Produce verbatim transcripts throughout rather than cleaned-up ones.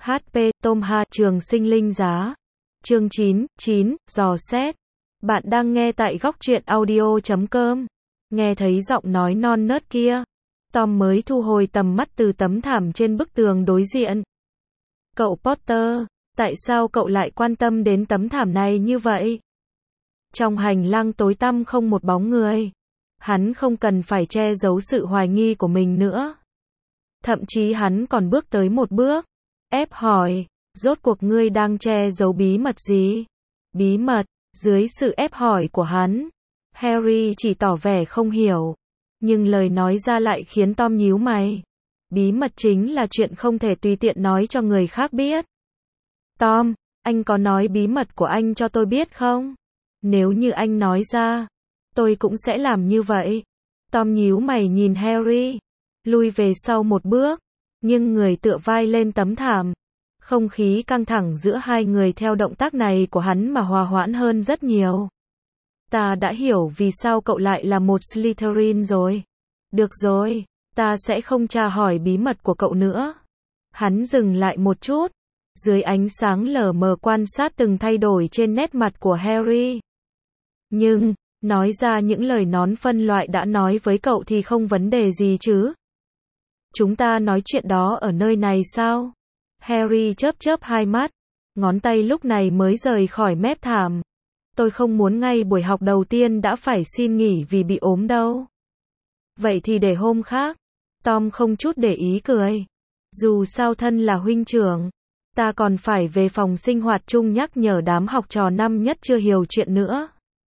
hát pê, Tom Hà, Trường Sinh Linh Giá. Chương chín, chín, dò xét. Bạn đang nghe tại góc truyện audio chấm com. Nghe thấy giọng nói non nớt kia, Tom mới thu hồi tầm mắt từ tấm thảm trên bức tường đối diện. Cậu Potter, tại sao cậu lại quan tâm đến tấm thảm này như vậy? Trong hành lang tối tăm không một bóng người. Hắn không cần phải che giấu sự hoài nghi của mình nữa. Thậm chí hắn còn bước tới một bước, ép hỏi, rốt cuộc ngươi đang che giấu bí mật gì? Bí mật? Dưới sự ép hỏi của hắn, Harry chỉ tỏ vẻ không hiểu, nhưng lời nói ra lại khiến Tom nhíu mày. Bí mật chính là chuyện không thể tùy tiện nói cho người khác biết. Tom, anh có nói bí mật của anh cho tôi biết không? Nếu như anh nói ra, tôi cũng sẽ làm như vậy. Tom nhíu mày nhìn Harry, lui về sau một bước, nhưng người tựa vai lên tấm thảm. Không khí căng thẳng giữa hai người theo động tác này của hắn mà hòa hoãn hơn rất nhiều. Ta đã hiểu vì sao cậu lại là một Slytherin rồi. Được rồi, ta sẽ không tra hỏi bí mật của cậu nữa. Hắn dừng lại một chút, dưới ánh sáng lờ mờ quan sát từng thay đổi trên nét mặt của Harry. Nhưng, nói ra những lời nón phân loại đã nói với cậu thì không vấn đề gì chứ? Chúng ta nói chuyện đó ở nơi này sao? Harry chớp chớp hai mắt, ngón tay lúc này mới rời khỏi mép thảm. Tôi không muốn ngay buổi học đầu tiên đã phải xin nghỉ vì bị ốm đâu. Vậy thì để hôm khác. Tom không chút để ý cười. Dù sao thân là huynh trưởng, ta còn phải về phòng sinh hoạt chung nhắc nhở đám học trò năm nhất chưa hiểu chuyện nữa.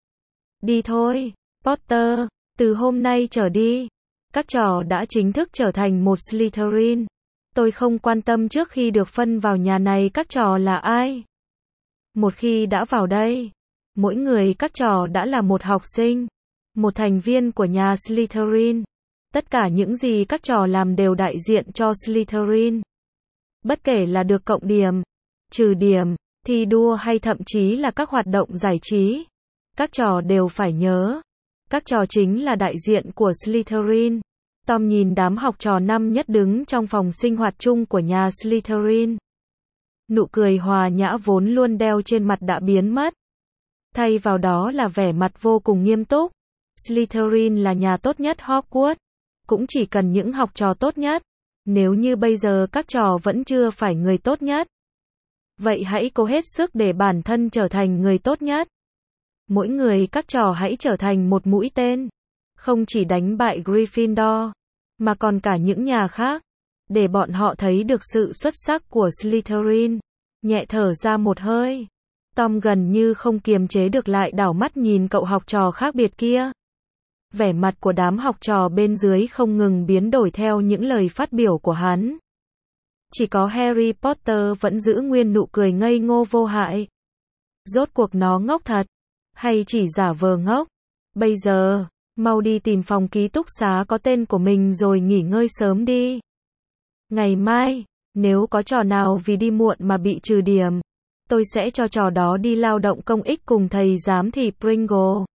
Đi thôi, Potter, từ hôm nay trở đi, các trò đã chính thức trở thành một Slytherin. Tôi không quan tâm trước khi được phân vào nhà này các trò là ai. Một khi đã vào đây, mỗi người các trò đã là một học sinh, một thành viên của nhà Slytherin. Tất cả những gì các trò làm đều đại diện cho Slytherin. Bất kể là được cộng điểm, trừ điểm, thi đua hay thậm chí là các hoạt động giải trí, các trò đều phải nhớ. Các trò chính là đại diện của Slytherin. Tom nhìn đám học trò năm nhất đứng trong phòng sinh hoạt chung của nhà Slytherin. Nụ cười hòa nhã vốn luôn đeo trên mặt đã biến mất. Thay vào đó là vẻ mặt vô cùng nghiêm túc. Slytherin là nhà tốt nhất Hogwarts. Cũng chỉ cần những học trò tốt nhất. Nếu như bây giờ các trò vẫn chưa phải người tốt nhất, vậy hãy cố hết sức để bản thân trở thành người tốt nhất. Mỗi người các trò hãy trở thành một mũi tên. Không chỉ đánh bại Gryffindor, mà còn cả những nhà khác, để bọn họ thấy được sự xuất sắc của Slytherin. Nhẹ thở ra một hơi, Tom gần như không kiềm chế được lại đảo mắt nhìn cậu học trò khác biệt kia. Vẻ mặt của đám học trò bên dưới không ngừng biến đổi theo những lời phát biểu của hắn. Chỉ có Harry Potter vẫn giữ nguyên nụ cười ngây ngô vô hại. Rốt cuộc nó ngốc thật, hay chỉ giả vờ ngốc? Bây giờ, mau đi tìm phòng ký túc xá có tên của mình rồi nghỉ ngơi sớm đi. Ngày mai, nếu có trò nào vì đi muộn mà bị trừ điểm, tôi sẽ cho trò đó đi lao động công ích cùng thầy giám thị Pringle.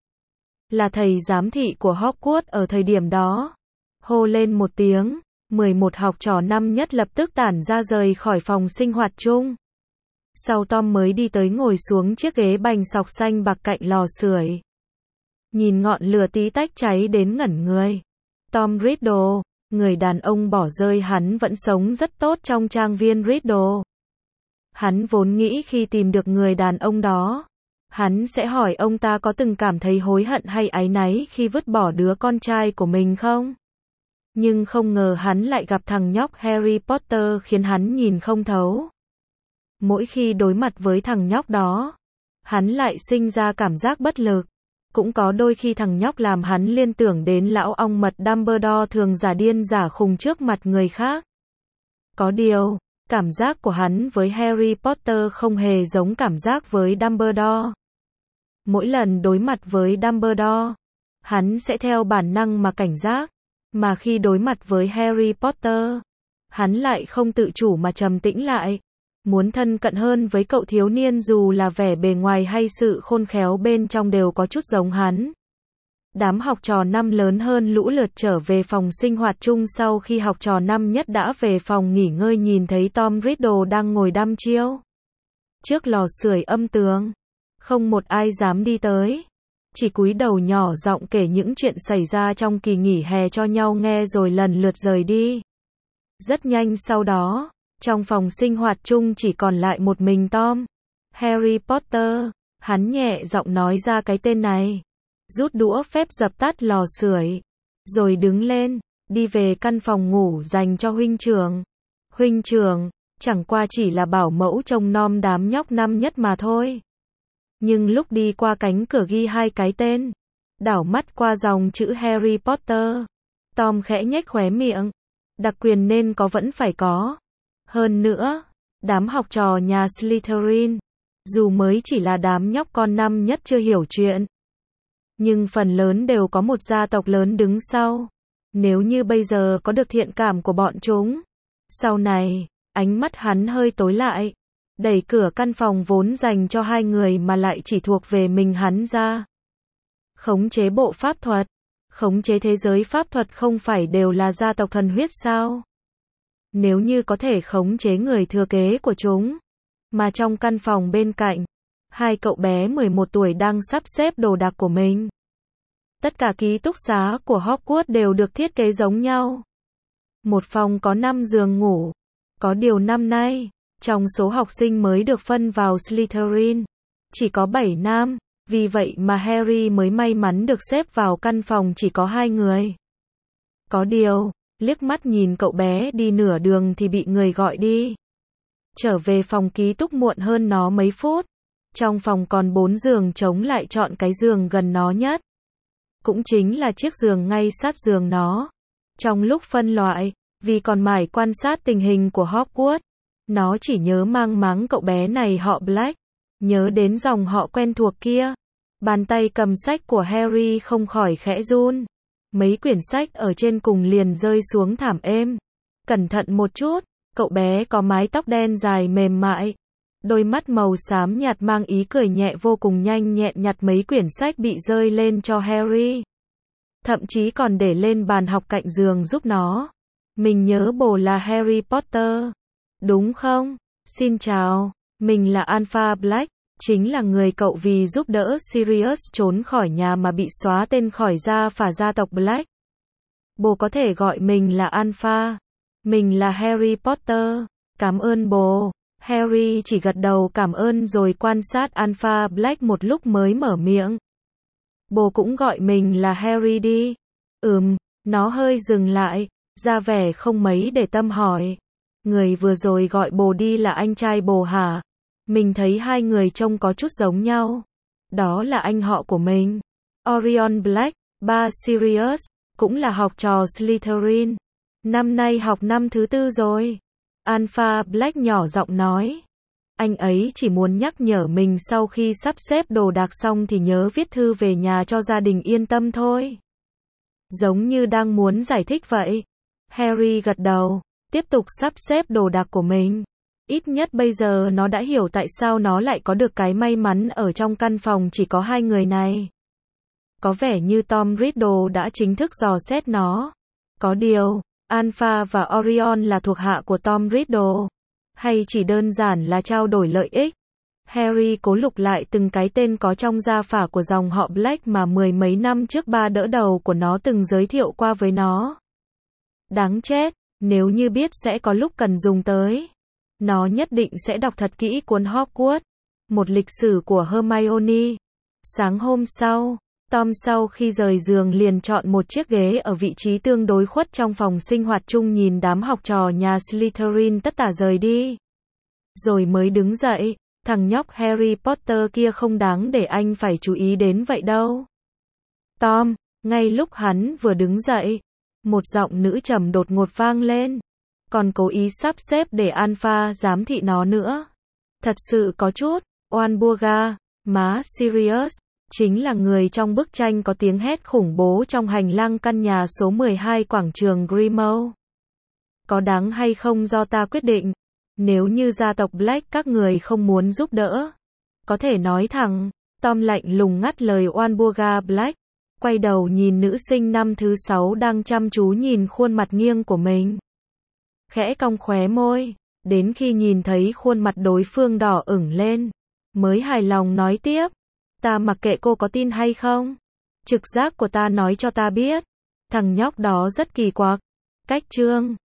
Là thầy giám thị của Hogwarts ở thời điểm đó. Hô lên một tiếng, mười một học trò năm nhất lập tức tản ra rời khỏi phòng sinh hoạt chung. Sau Tom mới đi tới ngồi xuống chiếc ghế bành sọc xanh bạc cạnh lò sưởi. Nhìn ngọn lửa tí tách cháy đến ngẩn người. Tom Riddle, người đàn ông bỏ rơi hắn vẫn sống rất tốt trong trang viên Riddle. Hắn vốn nghĩ khi tìm được người đàn ông đó, hắn sẽ hỏi ông ta có từng cảm thấy hối hận hay áy náy khi vứt bỏ đứa con trai của mình không? Nhưng không ngờ hắn lại gặp thằng nhóc Harry Potter khiến hắn nhìn không thấu. Mỗi khi đối mặt với thằng nhóc đó, hắn lại sinh ra cảm giác bất lực. Cũng có đôi khi thằng nhóc làm hắn liên tưởng đến lão ong mật Dumbledore thường giả điên giả khùng trước mặt người khác. Có điều, cảm giác của hắn với Harry Potter không hề giống cảm giác với Dumbledore. Mỗi lần đối mặt với Dumbledore, hắn sẽ theo bản năng mà cảnh giác, mà khi đối mặt với Harry Potter, hắn lại không tự chủ mà trầm tĩnh lại, muốn thân cận hơn với cậu thiếu niên dù là vẻ bề ngoài hay sự khôn khéo bên trong đều có chút giống hắn. Đám học trò năm lớn hơn lũ lượt trở về phòng sinh hoạt chung sau khi học trò năm nhất đã về phòng nghỉ ngơi nhìn thấy Tom Riddle đang ngồi đăm chiêu trước lò sưởi âm tường. Không một ai dám đi tới. Chỉ cúi đầu nhỏ giọng kể những chuyện xảy ra trong kỳ nghỉ hè cho nhau nghe rồi lần lượt rời đi. Rất nhanh sau đó, trong phòng sinh hoạt chung chỉ còn lại một mình Tom. Harry Potter, hắn nhẹ giọng nói ra cái tên này. Rút đũa phép dập tắt lò sưởi. Rồi đứng lên, đi về căn phòng ngủ dành cho huynh trưởng. Huynh trưởng, chẳng qua chỉ là bảo mẫu trông nom đám nhóc năm nhất mà thôi. Nhưng lúc đi qua cánh cửa ghi hai cái tên, đảo mắt qua dòng chữ Harry Potter, Tom khẽ nhếch khóe miệng. Đặc quyền nên có vẫn phải có. Hơn nữa, đám học trò nhà Slytherin, dù mới chỉ là đám nhóc con năm nhất chưa hiểu chuyện, nhưng phần lớn đều có một gia tộc lớn đứng sau. Nếu như bây giờ có được thiện cảm của bọn chúng, sau này, ánh mắt hắn hơi tối lại, đẩy cửa căn phòng vốn dành cho hai người mà lại chỉ thuộc về mình hắn ra. Khống chế bộ pháp thuật, khống chế thế giới pháp thuật không phải đều là gia tộc thuần huyết sao? Nếu như có thể khống chế người thừa kế của chúng, mà trong căn phòng bên cạnh, hai cậu bé mười một tuổi đang sắp xếp đồ đạc của mình. Tất cả ký túc xá của Hogwarts đều được thiết kế giống nhau. Một phòng có năm giường ngủ. Có điều năm nay, trong số học sinh mới được phân vào Slytherin, chỉ có bảy nam, vì vậy mà Harry mới may mắn được xếp vào căn phòng chỉ có hai người. Có điều, liếc mắt nhìn cậu bé đi nửa đường thì bị người gọi đi. Trở về phòng ký túc muộn hơn nó mấy phút. Trong phòng còn bốn giường trống lại chọn cái giường gần nó nhất. Cũng chính là chiếc giường ngay sát giường nó. Trong lúc phân loại, vì còn mải quan sát tình hình của Hogwarts, nó chỉ nhớ mang máng cậu bé này họ Black, nhớ đến dòng họ quen thuộc kia. Bàn tay cầm sách của Harry không khỏi khẽ run. Mấy quyển sách ở trên cùng liền rơi xuống thảm êm. Cẩn thận một chút, cậu bé có mái tóc đen dài mềm mại. Đôi mắt màu xám nhạt mang ý cười nhẹ vô cùng nhanh nhẹn nhặt mấy quyển sách bị rơi lên cho Harry. Thậm chí còn để lên bàn học cạnh giường giúp nó. Mình nhớ bồ là Harry Potter. Đúng không? Xin chào, mình là Alpha Black, chính là người cậu vì giúp đỡ Sirius trốn khỏi nhà mà bị xóa tên khỏi gia phả gia tộc Black. Bồ có thể gọi mình là Alpha. Mình là Harry Potter. Cảm ơn bồ. Harry chỉ gật đầu cảm ơn rồi quan sát Alpha Black một lúc mới mở miệng. Bồ cũng gọi mình là Harry đi. Ừm, nó hơi dừng lại, ra vẻ không mấy để tâm hỏi. Người vừa rồi gọi bồ đi là anh trai bồ hả? Mình thấy hai người trông có chút giống nhau. Đó là anh họ của mình. Orion Black, ba Sirius, cũng là học trò Slytherin. Năm nay học năm thứ tư rồi. Alpha Black nhỏ giọng nói. Anh ấy chỉ muốn nhắc nhở mình sau khi sắp xếp đồ đạc xong thì nhớ viết thư về nhà cho gia đình yên tâm thôi. Giống như đang muốn giải thích vậy. Harry gật đầu, tiếp tục sắp xếp đồ đạc của mình. Ít nhất bây giờ nó đã hiểu tại sao nó lại có được cái may mắn ở trong căn phòng chỉ có hai người này. Có vẻ như Tom Riddle đã chính thức dò xét nó. Có điều, Alpha và Orion là thuộc hạ của Tom Riddle, hay chỉ đơn giản là trao đổi lợi ích? Harry cố lục lại từng cái tên có trong gia phả của dòng họ Black mà mười mấy năm trước ba đỡ đầu của nó từng giới thiệu qua với nó. Đáng chết, nếu như biết sẽ có lúc cần dùng tới, nó nhất định sẽ đọc thật kỹ cuốn Hogwarts, một lịch sử của Hermione. Sáng hôm sau, Tom sau khi rời giường liền chọn một chiếc ghế ở vị trí tương đối khuất trong phòng sinh hoạt chung nhìn đám học trò nhà Slytherin tất tả rời đi. Rồi mới đứng dậy, thằng nhóc Harry Potter kia không đáng để anh phải chú ý đến vậy đâu. Tom, ngay lúc hắn vừa đứng dậy, một giọng nữ trầm đột ngột vang lên. Còn cố ý sắp xếp để Alpha giám thị nó nữa. Thật sự có chút, oan bua ga, má Sirius. Chính là người trong bức tranh có tiếng hét khủng bố trong hành lang căn nhà số mười hai quảng trường Grimmauld. Có đáng hay không do ta quyết định. Nếu như gia tộc Black các người không muốn giúp đỡ, có thể nói thẳng. Tom lạnh lùng ngắt lời Oan Burga Black. quay đầu nhìn nữ sinh năm thứ sáu đang chăm chú nhìn khuôn mặt nghiêng của mình. Khẽ cong khóe môi, đến khi nhìn thấy khuôn mặt đối phương đỏ ửng lên, mới hài lòng nói tiếp, ta mặc kệ cô có tin hay không. Trực giác của ta nói cho ta biết, thằng nhóc đó rất kỳ quặc. Cách chương